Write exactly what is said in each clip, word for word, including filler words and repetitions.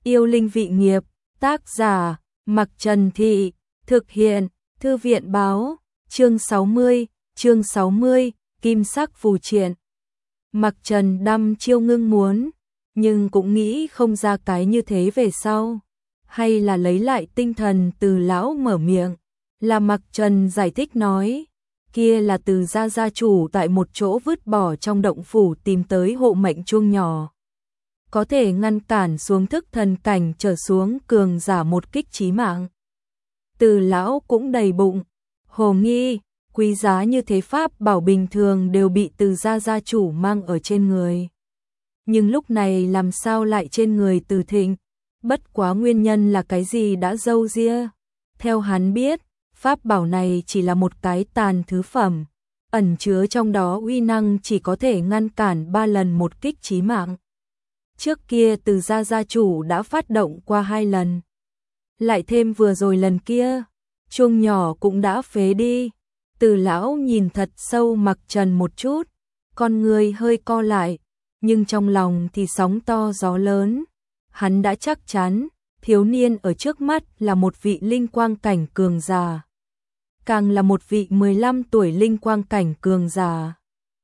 Yêu linh vị nghiệp, tác giả, Mặc Trần Thị, thực hiện, Thư viện báo, chương sáu mươi, chương sáu mươi, Kim sắc phù triện. Mặc Trần đăm chiêu ngưng muốn, nhưng cũng nghĩ không ra cái như thế về sau. Hay là lấy lại tinh thần từ lão mở miệng, là Mặc Trần giải thích nói, kia là từ gia gia chủ tại một chỗ vứt bỏ trong động phủ tìm tới hộ mệnh chuông nhỏ. Có thể ngăn cản xuống thức thần cảnh trở xuống cường giả một kích chí mạng. Từ lão cũng đầy bụng, hồ nghi, quý giá như thế pháp bảo bình thường đều bị từ gia gia chủ mang ở trên người. Nhưng lúc này làm sao lại trên người Từ Thịnh, bất quá nguyên nhân là cái gì đã dâu ria. Theo hắn biết, pháp bảo này chỉ là một cái tàn thứ phẩm, ẩn chứa trong đó uy năng chỉ có thể ngăn cản ba lần một kích chí mạng. Trước kia từ gia gia chủ đã phát động qua hai lần. Lại thêm vừa rồi lần kia, chuông nhỏ cũng đã phế đi. Từ lão nhìn thật sâu Mặc Trần một chút, con người hơi co lại, nhưng trong lòng thì sóng to gió lớn. Hắn đã chắc chắn, thiếu niên ở trước mắt là một vị linh quang cảnh cường giả. Càng là một vị mười lăm tuổi linh quang cảnh cường giả.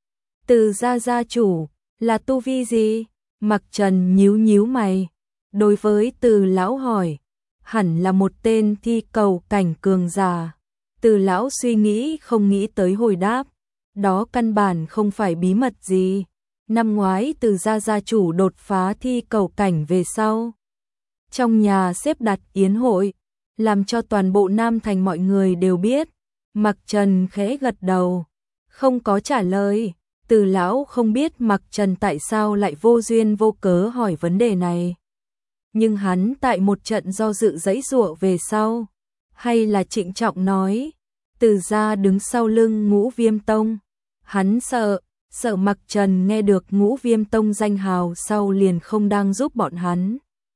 Từ gia gia chủ, là tu vi gì? Mặc Trần nhíu nhíu mày, đối với Từ lão hỏi, hẳn là một tên thi cầu cảnh cường giả. Từ lão suy nghĩ không nghĩ tới hồi đáp, đó căn bản không phải bí mật gì. Năm ngoái Từ gia gia chủ đột phá thi cầu cảnh về sau, trong nhà xếp đặt yến hội, làm cho toàn bộ Nam Thành mọi người đều biết. Mặc Trần khẽ gật đầu, không có trả lời. Từ lão không biết Mặc Trần tại sao lại vô duyên vô cớ hỏi vấn đề này. Nhưng hắn tại một trận do dự giãy giụa về sau, hay là trịnh trọng nói, Từ gia đứng sau lưng Ngũ Viêm Tông. Hắn sợ, sợ Mặc Trần nghe được Ngũ Viêm Tông danh hào sau liền không đang giúp bọn hắn.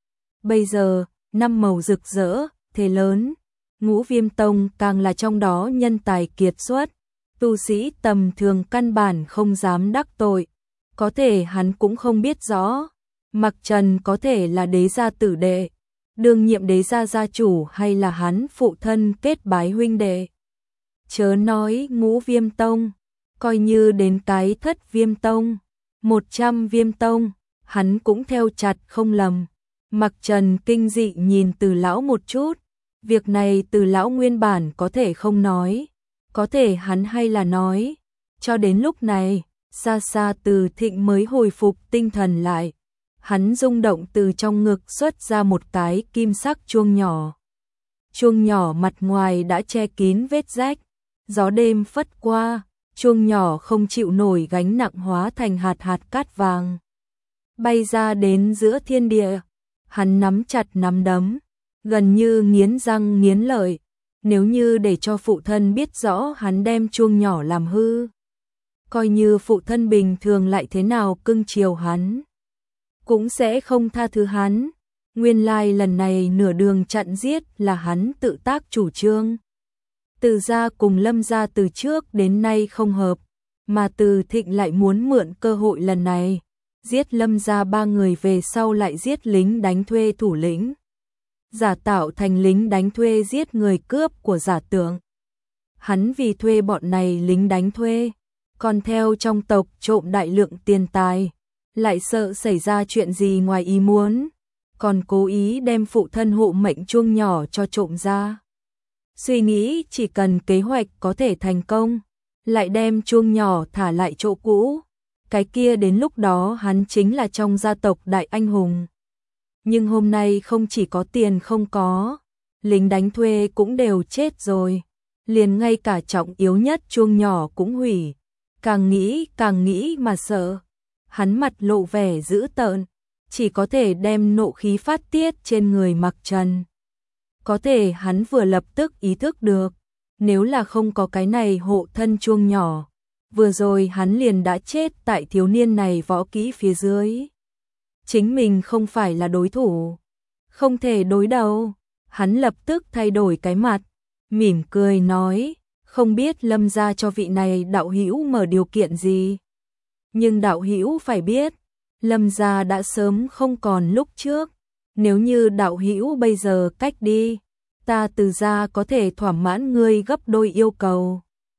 Bây giờ, năm màu rực rỡ, thế lớn, Ngũ Viêm Tông càng là trong đó nhân tài kiệt xuất. Tu sĩ tầm thường căn bản không dám đắc tội, có thể hắn cũng không biết rõ. Mặc Trần có thể là đế gia tử đệ, đương nhiệm đế gia gia chủ hay là hắn phụ thân kết bái huynh đệ. Chớ nói Ngũ Viêm Tông, coi như đến cái Thất Viêm Tông, một trăm Viêm Tông, hắn cũng theo chặt không lầm. Mặc Trần kinh dị nhìn Từ lão một chút, việc này Từ lão nguyên bản có thể không nói. Có thể hắn hay là nói, cho đến lúc này, xa xa Từ Thịnh mới hồi phục tinh thần lại. Hắn rung động từ trong ngực xuất ra một cái kim sắc chuông nhỏ. Chuông nhỏ mặt ngoài đã che kín vết rách, gió đêm phất qua, chuông nhỏ không chịu nổi gánh nặng hóa thành hạt hạt cát vàng. Bay ra đến giữa thiên địa, hắn nắm chặt nắm đấm, gần như nghiến răng nghiến lợi. Nếu như để cho phụ thân biết rõ hắn đem chuông nhỏ làm hư, coi như phụ thân bình thường lại thế nào cưng chiều hắn, cũng sẽ không tha thứ hắn. Nguyên lai lần này nửa đường chặn giết là hắn tự tác chủ trương. Từ gia cùng Lâm gia từ trước đến nay không hợp, mà Từ Thịnh lại muốn mượn cơ hội lần này, giết Lâm gia ba người về sau lại giết lính đánh thuê thủ lĩnh. Giả tạo thành lính đánh thuê giết người cướp của giả tưởng. Hắn vì thuê bọn này lính đánh thuê, còn theo trong tộc trộm đại lượng tiền tài, lại sợ xảy ra chuyện gì ngoài ý muốn, còn cố ý đem phụ thân hộ mệnh chuông nhỏ cho trộm ra. Suy nghĩ chỉ cần kế hoạch có thể thành công, lại đem chuông nhỏ thả lại chỗ cũ, cái kia đến lúc đó hắn chính là trong gia tộc đại anh hùng. Nhưng hôm nay không chỉ có tiền không có, lính đánh thuê cũng đều chết rồi, liền ngay cả trọng yếu nhất chuông nhỏ cũng hủy. Càng nghĩ càng nghĩ mà sợ, hắn mặt lộ vẻ dữ tợn, chỉ có thể đem nộ khí phát tiết trên người Mặc Trần. Có thể hắn vừa lập tức ý thức được, nếu là không có cái này hộ thân chuông nhỏ, vừa rồi hắn liền đã chết tại thiếu niên này võ kỹ phía dưới. Chính mình không phải là đối thủ, không thể đối đầu. Hắn lập tức thay đổi cái mặt, mỉm cười nói, không biết Lâm gia cho vị này đạo hữu mở điều kiện gì. Nhưng đạo hữu phải biết, Lâm gia đã sớm không còn lúc trước, nếu như đạo hữu bây giờ cách đi, ta Từ gia có thể thỏa mãn ngươi gấp đôi yêu cầu.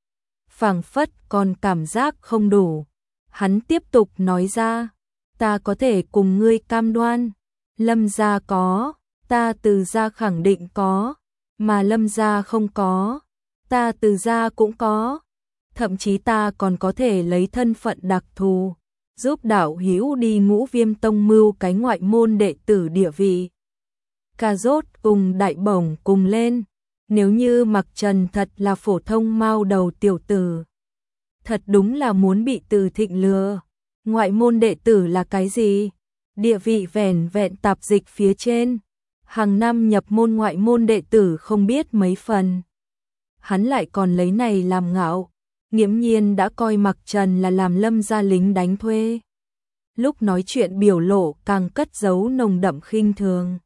Phảng phất còn cảm giác không đủ, hắn tiếp tục nói ra, ta có thể cùng ngươi cam đoan, Lâm gia có, ta Từ gia khẳng định có, mà Lâm gia không có, ta Từ gia cũng có, thậm chí ta còn có thể lấy thân phận đặc thù, giúp đạo hữu đi Ngũ Viêm Tông mưu cái ngoại môn đệ tử địa vị. Cà rốt cùng đại bổng cùng lên, nếu như Mặc Trần thật là phổ thông mao đầu tiểu tử, thật đúng là muốn bị Từ Thịnh lừa. Ngoại môn đệ tử là cái gì? Địa vị vẻn vẹn tạp dịch phía trên, hàng năm nhập môn ngoại môn đệ tử không biết mấy phần. Hắn lại còn lấy này làm ngạo, nghiễm nhiên đã coi Mặc Trần là làm Lâm gia lính đánh thuê. Lúc nói chuyện biểu lộ càng cất giấu nồng đậm khinh thường.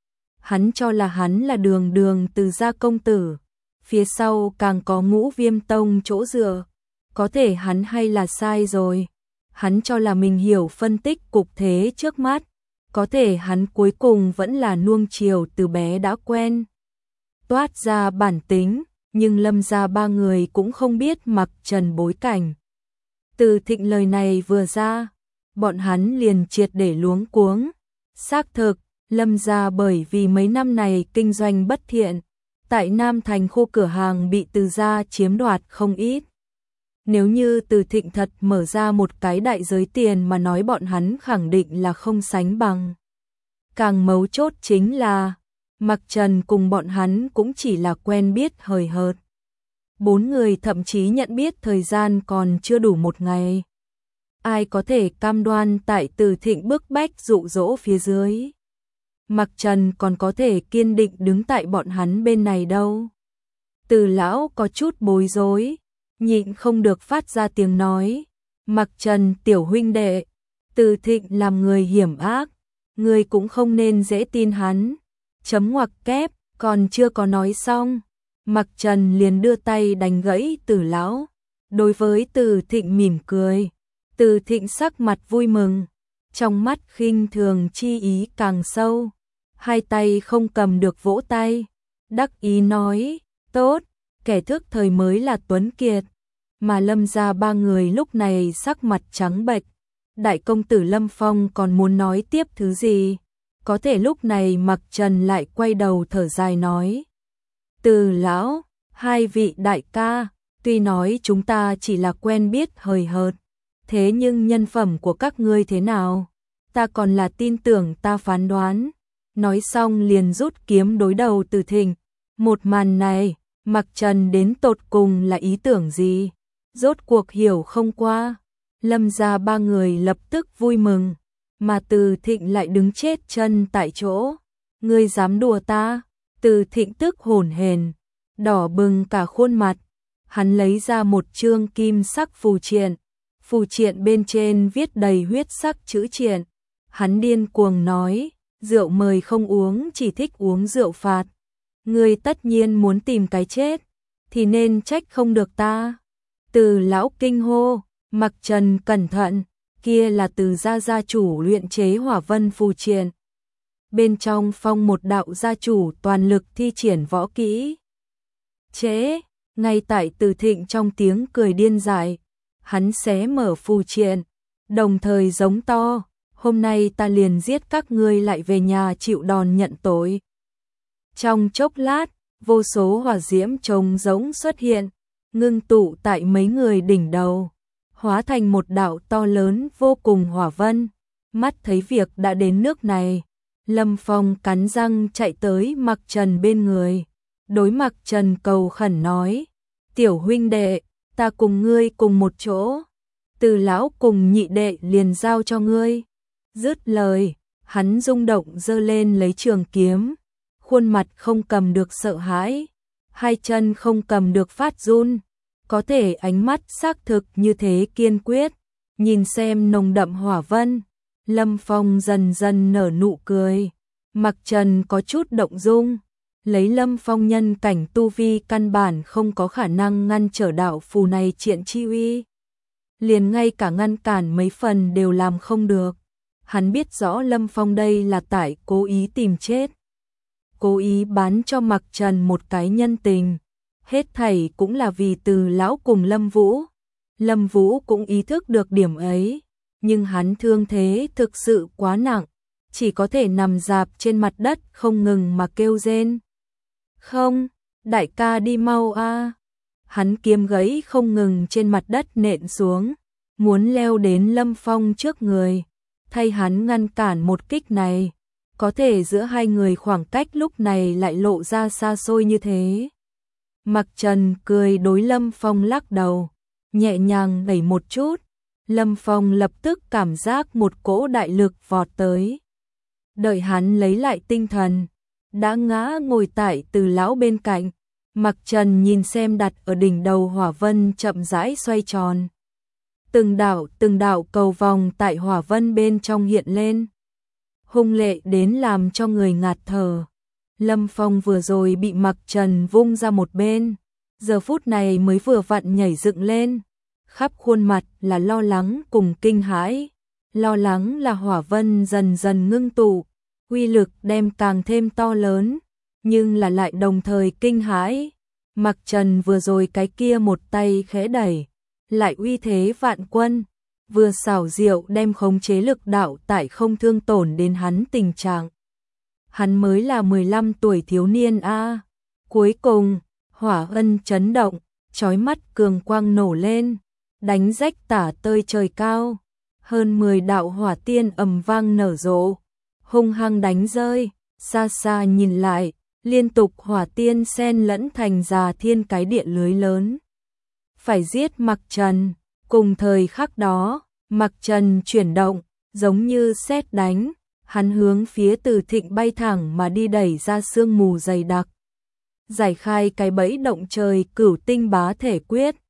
Hắn cho là hắn là đường đường Từ gia công tử, phía sau càng có Ngũ Viêm Tông chỗ dựa, có thể hắn hay là sai rồi. Hắn cho là mình hiểu phân tích cục thế trước mắt, có thể hắn cuối cùng vẫn là nuông chiều từ bé đã quen. Toát ra bản tính, nhưng Lâm gia ba người cũng không biết Mặc Trần bối cảnh. Từ Thịnh lời này vừa ra, bọn hắn liền triệt để luống cuống. Xác thực, Lâm gia bởi vì mấy năm này kinh doanh bất thiện, tại Nam Thành khu cửa hàng bị Từ gia chiếm đoạt không ít. Nếu như Từ Thịnh thật mở ra một cái đại giới tiền mà nói bọn hắn khẳng định là không sánh bằng. Càng mấu chốt chính là, Mặc Trần cùng bọn hắn cũng chỉ là quen biết hời hợt. Bốn người thậm chí nhận biết thời gian còn chưa đủ một ngày. Ai có thể cam đoan tại Từ Thịnh bức bách dụ dỗ phía dưới. Mặc Trần còn có thể kiên định đứng tại bọn hắn bên này đâu. Từ lão có chút bối rối, nhịn không được phát ra tiếng nói. Mặc Trần tiểu huynh đệ, Từ Thịnh làm người hiểm ác, người cũng không nên dễ tin hắn. Chấm ngoặc kép, còn chưa có nói xong, Mặc Trần liền đưa tay đánh gãy Từ lão. Đối với Từ Thịnh mỉm cười, Từ Thịnh sắc mặt vui mừng, trong mắt khinh thường chi ý càng sâu, hai tay không cầm được vỗ tay, đắc ý nói, tốt, kẻ thức thời mới là tuấn kiệt. Mà Lâm gia ba người lúc này sắc mặt trắng bệch, đại công tử Lâm Phong còn muốn nói tiếp thứ gì, có thể lúc này Mặc Trần lại quay đầu thở dài nói, Từ lão, hai vị đại ca, tuy nói chúng ta chỉ là quen biết hời hợt, thế nhưng nhân phẩm của các ngươi thế nào, ta còn là tin tưởng ta phán đoán. Nói xong liền rút kiếm đối đầu Từ Thịnh. Một màn này, Mặc Trần đến tột cùng là ý tưởng gì? Rốt cuộc hiểu không qua. Lâm gia ba người lập tức vui mừng, mà Từ Thịnh lại đứng chết chân tại chỗ. Ngươi dám đùa ta? Từ Thịnh tức hổn hển, đỏ bừng cả khuôn mặt. Hắn lấy ra một chương kim sắc phù triện, phù triện bên trên viết đầy huyết sắc chữ triện. Hắn điên cuồng nói, rượu mời không uống, chỉ thích uống rượu phạt. Ngươi tất nhiên muốn tìm cái chết, thì nên trách không được ta. Từ lão kinh hô, Mặc Trần cẩn thận, kia là Từ gia gia chủ luyện chế hỏa vân phù triện. Bên trong phong một đạo gia chủ toàn lực thi triển võ kỹ. Chế, ngay tại Từ Thịnh trong tiếng cười điên dại, hắn xé mở phù triện, đồng thời giống to, hôm nay ta liền giết các ngươi lại về nhà chịu đòn nhận tội. Trong chốc lát, vô số hỏa diễm trông giống xuất hiện, ngưng tụ tại mấy người đỉnh đầu, hóa thành một đạo to lớn vô cùng hỏa vân. Mắt thấy việc đã đến nước này, Lâm Phong cắn răng chạy tới Mặc Trần bên người, đối Mặc Trần cầu khẩn nói, tiểu huynh đệ, ta cùng ngươi cùng một chỗ, Từ lão cùng nhị đệ liền giao cho ngươi. Dứt lời, hắn rung động giơ lên lấy trường kiếm, khuôn mặt không cầm được sợ hãi, hai chân không cầm được phát run, có thể ánh mắt xác thực như thế kiên quyết, nhìn xem nồng đậm hỏa vân. Lâm Phong dần dần nở nụ cười, Mặc Trần có chút động dung, lấy Lâm Phong nhân cảnh tu vi căn bản không có khả năng ngăn trở đạo phù này triện chi uy, liền ngay cả ngăn cản mấy phần đều làm không được. Hắn biết rõ Lâm Phong đây là tại cố ý tìm chết. Cố ý bán cho Mặc Trần một cái nhân tình. Hết thảy cũng là vì Từ lão cùng Lâm Vũ. Lâm Vũ cũng ý thức được điểm ấy, nhưng hắn thương thế thực sự quá nặng, chỉ có thể nằm rạp trên mặt đất không ngừng mà kêu rên. Không, đại ca đi mau a. Hắn kiếm gãy không ngừng trên mặt đất nện xuống, muốn leo đến Lâm Phong trước người, thay hắn ngăn cản một kích này. Có thể giữa hai người khoảng cách lúc này lại lộ ra xa xôi như thế. Mặc Trần cười đối Lâm Phong lắc đầu, nhẹ nhàng đẩy một chút. Lâm Phong lập tức cảm giác một cỗ đại lực vọt tới. Đợi hắn lấy lại tinh thần, đã ngã ngồi tại Từ lão bên cạnh. Mặc Trần nhìn xem đặt ở đỉnh đầu hỏa vân chậm rãi xoay tròn. Từng đạo từng đạo cầu vòng tại hỏa vân bên trong hiện lên, hung lệ đến làm cho người ngạt thở. Lâm Phong vừa rồi bị Mặc Trần vung ra một bên, giờ phút này mới vừa vặn nhảy dựng lên, khắp khuôn mặt là lo lắng cùng kinh hãi. Lo lắng là hỏa vân dần dần ngưng tụ, uy lực đem càng thêm to lớn, nhưng là lại đồng thời kinh hãi. Mặc Trần vừa rồi cái kia một tay khẽ đẩy, lại uy thế vạn quân, vừa xảo diệu đem khống chế lực đạo tại không thương tổn đến hắn tình trạng. Hắn mới là mười lăm tuổi thiếu niên a. À. Cuối cùng, hỏa ân chấn động, chói mắt cường quang nổ lên, đánh rách tả tơi trời cao. Hơn mười đạo hỏa tiên ầm vang nở rộ, hung hăng đánh rơi, xa xa nhìn lại, liên tục hỏa tiên xen lẫn thành già thiên cái điện lưới lớn. Phải giết Mặc Trần, cùng thời khắc đó, Mặc Trần chuyển động, giống như sét đánh, hắn hướng phía Từ Thịnh bay thẳng mà đi đẩy ra sương mù dày đặc. Giải khai cái bẫy động trời cửu tinh bá thể quyết.